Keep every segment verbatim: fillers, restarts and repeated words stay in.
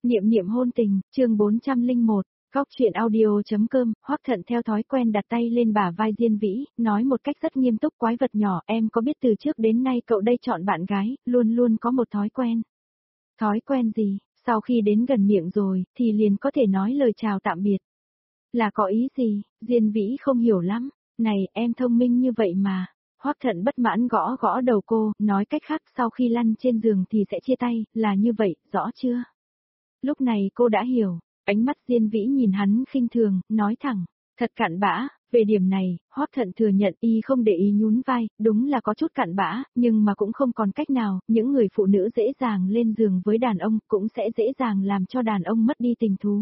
Niệm niệm hôn tình, chương bốn trăm lẻ một, Góc truyện audio.com, Hoắc Thận theo thói quen đặt tay lên bả vai Diên Vĩ, nói một cách rất nghiêm túc: quái vật nhỏ, em có biết từ trước đến nay cậu đây chọn bạn gái, luôn luôn có một thói quen. Thói quen gì? Sau khi đến gần miệng rồi, thì liền có thể nói lời chào tạm biệt. Là có ý gì? Diên Vĩ không hiểu lắm. Này, em thông minh như vậy mà. Hoắc Thận bất mãn gõ gõ đầu cô, nói cách khác sau khi lăn trên giường thì sẽ chia tay, là như vậy, rõ chưa? Lúc này cô đã hiểu, ánh mắt Diên Vĩ nhìn hắn khinh thường, nói thẳng, thật cặn bã. Về điểm này, Hoắc Thận thừa nhận y không để ý, nhún vai, đúng là có chút cặn bã, nhưng mà cũng không còn cách nào, những người phụ nữ dễ dàng lên giường với đàn ông cũng sẽ dễ dàng làm cho đàn ông mất đi tình thú.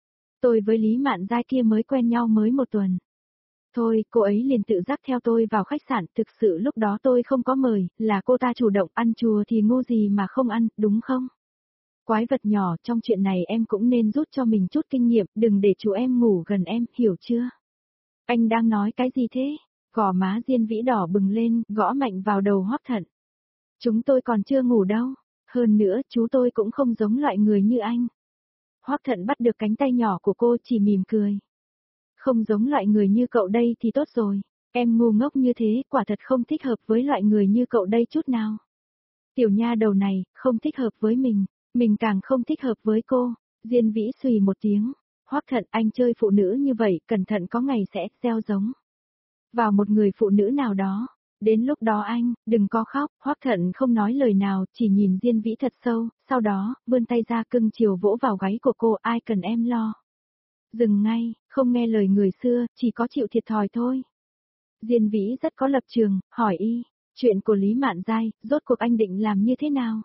Tôi với Lý Mạn Giai kia mới quen nhau mới một tuần. Thôi, cô ấy liền tự dắt theo tôi vào khách sạn, thực sự lúc đó tôi không có mời, là cô ta chủ động, ăn chùa thì ngu gì mà không ăn, đúng không? Quái vật nhỏ, trong chuyện này em cũng nên rút cho mình chút kinh nghiệm, đừng để chú em ngủ gần em, hiểu chưa? Anh đang nói cái gì thế? Gò má Diên Vĩ đỏ bừng lên, gõ mạnh vào đầu Hoắc Thận. Chúng tôi còn chưa ngủ đâu, hơn nữa chú tôi cũng không giống loại người như anh. Hoắc Thận bắt được cánh tay nhỏ của cô, chỉ mỉm cười. Không giống loại người như cậu đây thì tốt rồi, em ngu ngốc như thế, quả thật không thích hợp với loại người như cậu đây chút nào. Tiểu nha đầu này, không thích hợp với mình, mình càng không thích hợp với cô. Diên Vĩ xùy một tiếng. Hoắc Thận, anh chơi phụ nữ như vậy, cẩn thận có ngày sẽ gieo giống vào một người phụ nữ nào đó. Đến lúc đó anh, đừng có khóc. Hoắc Thận không nói lời nào, chỉ nhìn Diên Vĩ thật sâu, sau đó, vươn tay ra cưng chiều vỗ vào gáy của cô, ai cần em lo. Dừng ngay, không nghe lời người xưa, chỉ có chịu thiệt thòi thôi. Diên Vĩ rất có lập trường, hỏi y, chuyện của Lý Mạn Giai, rốt cuộc anh định làm như thế nào?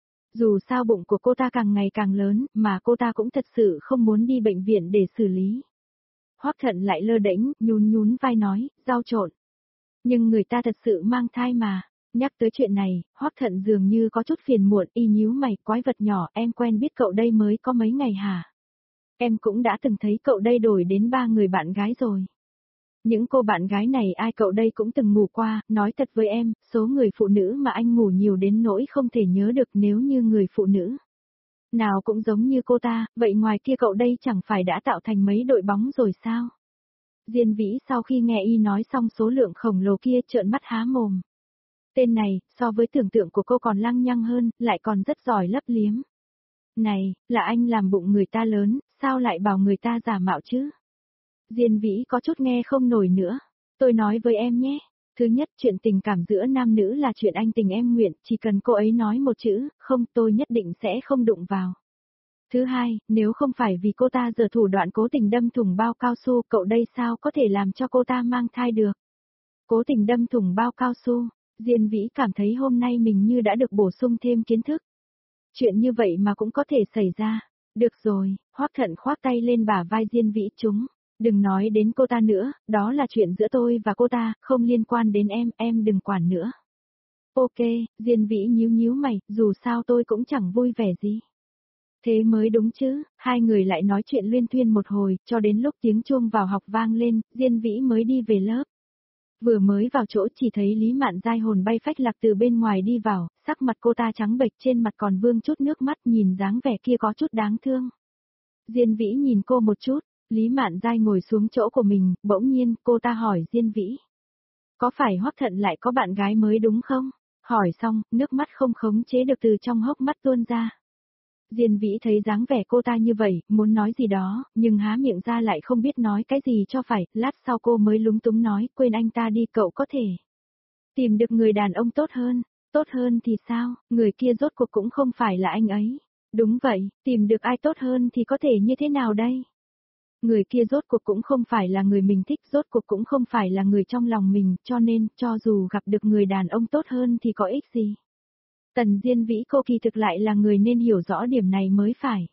Dù sao bụng của cô ta càng ngày càng lớn, mà cô ta cũng thật sự không muốn đi bệnh viện để xử lý. Hoắc Thận lại lơ đễnh, nhún nhún vai nói, giao trộn. Nhưng người ta thật sự mang thai mà. Nhắc tới chuyện này, Hoắc Thận dường như có chút phiền muộn, y nhíu mày, quái vật nhỏ, em quen biết cậu đây mới có mấy ngày hả? Em cũng đã từng thấy cậu đây đổi đến ba người bạn gái rồi. Những cô bạn gái này ai cậu đây cũng từng ngủ qua, nói thật với em, số người phụ nữ mà anh ngủ nhiều đến nỗi không thể nhớ được, nếu như người phụ nữ nào cũng giống như cô ta, vậy ngoài kia cậu đây chẳng phải đã tạo thành mấy đội bóng rồi sao? Diên Vĩ sau khi nghe y nói xong số lượng khổng lồ kia, trợn mắt há mồm. Tên này, so với tưởng tượng của cô còn lăng nhăng hơn, lại còn rất giỏi lấp liếm. Này, là anh làm bụng người ta lớn, sao lại bảo người ta giả mạo chứ? Diên Vĩ có chút nghe không nổi nữa. Tôi nói với em nhé. Thứ nhất, chuyện tình cảm giữa nam nữ là chuyện anh tình em nguyện, chỉ cần cô ấy nói một chữ, không, tôi nhất định sẽ không đụng vào. Thứ hai, nếu không phải vì cô ta giở thủ đoạn cố tình đâm thủng bao cao su, cậu đây sao có thể làm cho cô ta mang thai được? Cố tình đâm thủng bao cao su, Diên Vĩ cảm thấy hôm nay mình như đã được bổ sung thêm kiến thức. Chuyện như vậy mà cũng có thể xảy ra. Được rồi, Hoắc Thận khoác tay lên bả vai Diên Vĩ, chúng. Đừng nói đến cô ta nữa, đó là chuyện giữa tôi và cô ta, không liên quan đến em, em đừng quản nữa. Ok, Diên Vĩ nhíu nhíu mày, dù sao tôi cũng chẳng vui vẻ gì. Thế mới đúng chứ, hai người lại nói chuyện luyên thuyên một hồi, cho đến lúc tiếng chuông vào học vang lên, Diên Vĩ mới đi về lớp. Vừa mới vào chỗ chỉ thấy Lý Mạn Giai hồn bay phách lạc từ bên ngoài đi vào, sắc mặt cô ta trắng bệch, trên mặt còn vương chút nước mắt, nhìn dáng vẻ kia có chút đáng thương. Diên Vĩ nhìn cô một chút, Lý Mạn Giai ngồi xuống chỗ của mình, bỗng nhiên cô ta hỏi Diên Vĩ. Có phải Hoắc Thận lại có bạn gái mới đúng không? Hỏi xong, nước mắt không khống chế được từ trong hốc mắt tuôn ra. Diên Vĩ thấy dáng vẻ cô ta như vậy, muốn nói gì đó, nhưng há miệng ra lại không biết nói cái gì cho phải, lát sau cô mới lúng túng nói, quên anh ta đi, cậu có thể tìm được người đàn ông tốt hơn. Tốt hơn thì sao, người kia rốt cuộc cũng không phải là anh ấy. Đúng vậy, tìm được ai tốt hơn thì có thể như thế nào đây? Người kia rốt cuộc cũng không phải là người mình thích, rốt cuộc cũng không phải là người trong lòng mình, cho nên, cho dù gặp được người đàn ông tốt hơn thì có ích gì? Tần Diên Vĩ cô kỳ thực lại là người nên hiểu rõ điểm này mới phải.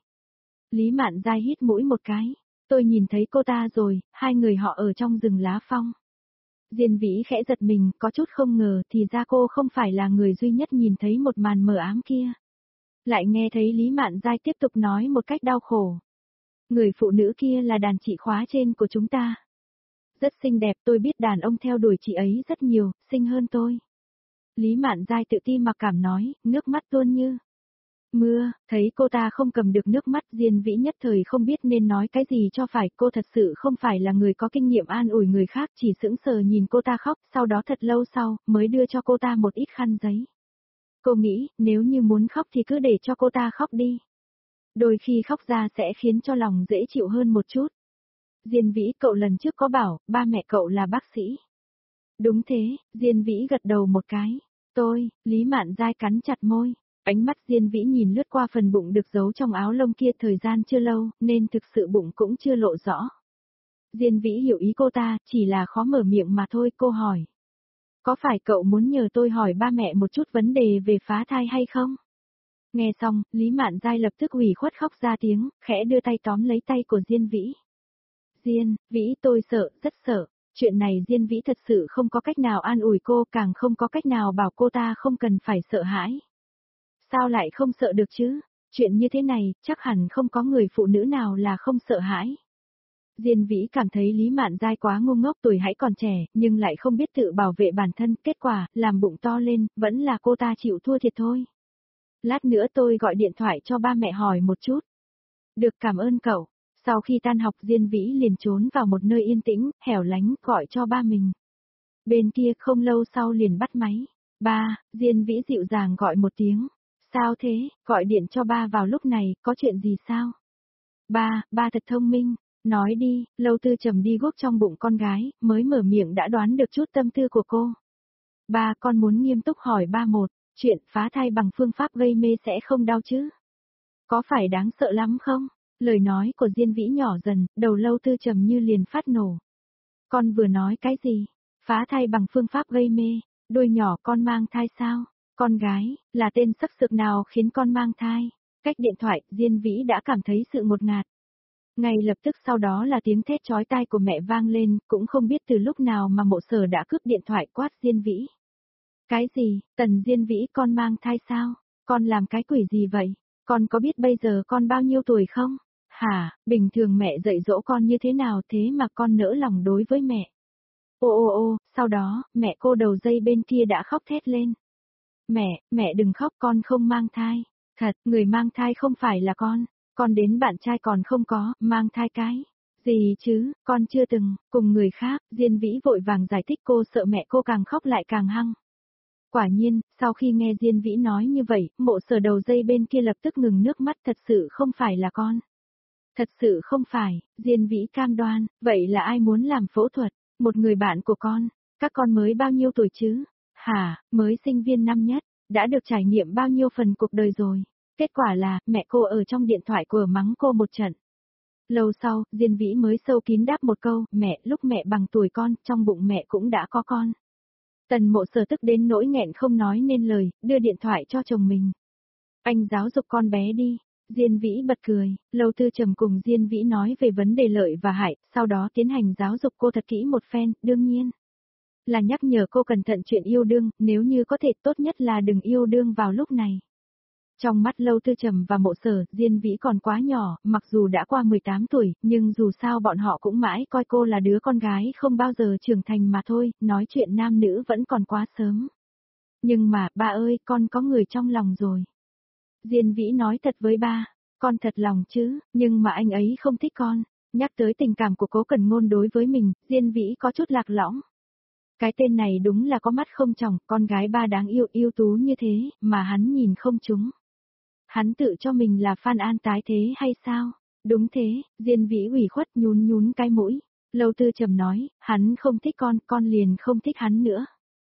Lý Mạn Giai hít mũi một cái. Tôi nhìn thấy cô ta rồi, hai người họ ở trong rừng lá phong. Diên Vĩ khẽ giật mình, có chút không ngờ thì ra cô không phải là người duy nhất nhìn thấy một màn mờ ám kia. Lại nghe thấy Lý Mạn Giai tiếp tục nói một cách đau khổ. Người phụ nữ kia là đàn chị khóa trên của chúng ta. Rất xinh đẹp, tôi biết đàn ông theo đuổi chị ấy rất nhiều, xinh hơn tôi. Lý Mạn Giai tự ti mặc cảm nói, nước mắt tuôn như Mưa, thấy cô ta không cầm được nước mắt, Diên Vĩ nhất thời không biết nên nói cái gì cho phải, cô thật sự không phải là người có kinh nghiệm an ủi người khác, chỉ sững sờ nhìn cô ta khóc, sau đó thật lâu sau, mới đưa cho cô ta một ít khăn giấy. Cô nghĩ, nếu như muốn khóc thì cứ để cho cô ta khóc đi. Đôi khi khóc ra sẽ khiến cho lòng dễ chịu hơn một chút. Diên Vĩ, cậu lần trước có bảo, ba mẹ cậu là bác sĩ. Đúng thế, Diên Vĩ gật đầu một cái. Tôi, Lý Mạn Giai cắn chặt môi. Ánh mắt Diên Vĩ nhìn lướt qua phần bụng được giấu trong áo lông kia, thời gian chưa lâu, nên thực sự bụng cũng chưa lộ rõ. Diên Vĩ hiểu ý cô ta, chỉ là khó mở miệng mà thôi, cô hỏi. Có phải cậu muốn nhờ tôi hỏi ba mẹ một chút vấn đề về phá thai hay không? Nghe xong, Lý Mạn Giai lập tức ủy khuất khóc ra tiếng, khẽ đưa tay tóm lấy tay của Diên Vĩ. Diên, Vĩ, tôi sợ, rất sợ. Chuyện này Diên Vĩ thật sự không có cách nào an ủi cô, càng không có cách nào bảo cô ta không cần phải sợ hãi. Sao lại không sợ được chứ? Chuyện như thế này, chắc hẳn không có người phụ nữ nào là không sợ hãi. Diên Vĩ cảm thấy Lý Mạn Giai quá ngu ngốc, tuổi hãy còn trẻ, nhưng lại không biết tự bảo vệ bản thân, kết quả, làm bụng to lên, vẫn là cô ta chịu thua thiệt thôi. Lát nữa tôi gọi điện thoại cho ba mẹ hỏi một chút. Được, cảm ơn cậu. Sau khi tan học, Diên Vĩ liền trốn vào một nơi yên tĩnh, hẻo lánh, gọi cho ba mình. Bên kia không lâu sau liền bắt máy. Ba, Diên Vĩ dịu dàng gọi một tiếng. Sao thế, gọi điện cho ba vào lúc này, có chuyện gì sao? Ba, ba thật thông minh, nói đi. Lâu Tư Trầm đi guốc trong bụng con gái, mới mở miệng đã đoán được chút tâm tư của cô. Ba, con muốn nghiêm túc hỏi ba một, chuyện phá thai bằng phương pháp gây mê sẽ không đau chứ? Có phải đáng sợ lắm không? Lời nói của Diên Vĩ nhỏ dần, đầu Lâu Tư Trầm như liền phát nổ. Con vừa nói cái gì? Phá thai bằng phương pháp gây mê, đôi nhỏ con mang thai sao? Con gái, là tên sắc sược nào khiến con mang thai? Cách điện thoại, Diên Vĩ đã cảm thấy sự ngột ngạt. Ngay lập tức sau đó là tiếng thét chói tai của mẹ vang lên, cũng không biết từ lúc nào mà Mộ Sở đã cướp điện thoại quát Diên Vĩ. Cái gì, Tần Diên Vĩ, con mang thai sao? Con làm cái quỷ gì vậy? Con có biết bây giờ con bao nhiêu tuổi không? Hả, bình thường mẹ dạy dỗ con như thế nào thế mà con nỡ lòng đối với mẹ? Ô ô ô, sau đó, mẹ cô đầu dây bên kia đã khóc thét lên. Mẹ, mẹ đừng khóc, con không mang thai. Thật, người mang thai không phải là con. Con đến bạn trai còn không có, mang thai cái. Gì chứ, con chưa từng, cùng người khác, Diên Vĩ vội vàng giải thích, cô sợ mẹ cô càng khóc lại càng hăng. Quả nhiên, sau khi nghe Diên Vĩ nói như vậy, Mộ Sở đầu dây bên kia lập tức ngừng nước mắt, thật sự không phải là con. Thật sự không phải, Diên Vĩ cam đoan, vậy là ai muốn làm phẫu thuật? Một người bạn của con, các con mới bao nhiêu tuổi chứ? Hả, mới sinh viên năm nhất, đã được trải nghiệm bao nhiêu phần cuộc đời rồi. Kết quả là, mẹ cô ở trong điện thoại của mắng cô một trận. Lâu sau, Diên Vĩ mới sâu kín đáp một câu, mẹ, lúc mẹ bằng tuổi con, trong bụng mẹ cũng đã có con. Tần Mộ Sở tức đến nỗi nghẹn không nói nên lời, đưa điện thoại cho chồng mình. Anh giáo dục con bé đi. Diên Vĩ bật cười, Lâu Tư Trầm cùng Diên Vĩ nói về vấn đề lợi và hại, sau đó tiến hành giáo dục cô thật kỹ một phen, đương nhiên. Là nhắc nhở cô cẩn thận chuyện yêu đương, nếu như có thể tốt nhất là đừng yêu đương vào lúc này. Trong mắt Lâu Tư Trầm và Mộ Sở, Diên Vĩ còn quá nhỏ, mặc dù đã qua mười tám tuổi, nhưng dù sao bọn họ cũng mãi coi cô là đứa con gái không bao giờ trưởng thành mà thôi, nói chuyện nam nữ vẫn còn quá sớm. Nhưng mà, ba ơi, con có người trong lòng rồi. Diên Vĩ nói thật với ba, con thật lòng chứ, nhưng mà anh ấy không thích con. Nhắc tới tình cảm của Cố Cần Ngôn đối với mình, Diên Vĩ có chút lạc lõng. Cái tên này đúng là có mắt không tròng, con gái ba đáng yêu yêu tú như thế, mà hắn nhìn không trúng. Hắn tự cho mình là Phan An tái thế hay sao? Đúng thế, Diên Vĩ ủy khuất nhún nhún cái mũi. Lâu Tư Trầm nói, hắn không thích con, con liền không thích hắn nữa.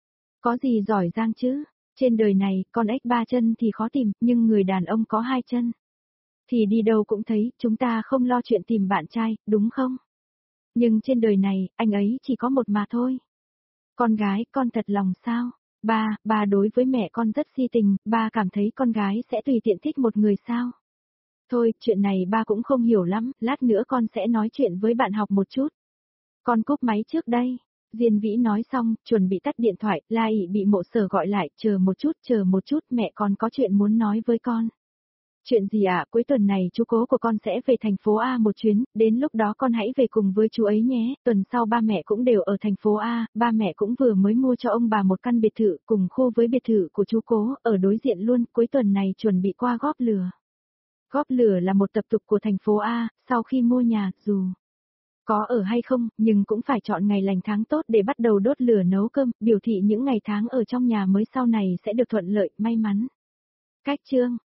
Có gì giỏi giang chứ? Trên đời này, con ếch ba chân thì khó tìm, nhưng người đàn ông có hai chân. Thì đi đâu cũng thấy, chúng ta không lo chuyện tìm bạn trai, đúng không? Nhưng trên đời này, anh ấy chỉ có một mà thôi. Con gái, con thật lòng sao? Ba, ba đối với mẹ con rất si tình, ba cảm thấy con gái sẽ tùy tiện thích một người sao? Thôi, chuyện này ba cũng không hiểu lắm, lát nữa con sẽ nói chuyện với bạn học một chút. Con cúp máy trước đây. Diên Vĩ nói xong, chuẩn bị tắt điện thoại, La Ỷ bị Mộ Sở gọi lại, chờ một chút, chờ một chút, mẹ con có chuyện muốn nói với con. Chuyện gì ạ, cuối tuần này chú cố của con sẽ về thành phố A một chuyến, đến lúc đó con hãy về cùng với chú ấy nhé, tuần sau ba mẹ cũng đều ở thành phố A, ba mẹ cũng vừa mới mua cho ông bà một căn biệt thự cùng khu với biệt thự của chú cố, ở đối diện luôn, cuối tuần này chuẩn bị qua góp lửa. Góp lửa là một tập tục của thành phố A, sau khi mua nhà, dù có ở hay không, nhưng cũng phải chọn ngày lành tháng tốt để bắt đầu đốt lửa nấu cơm, biểu thị những ngày tháng ở trong nhà mới sau này sẽ được thuận lợi, may mắn. Cách chương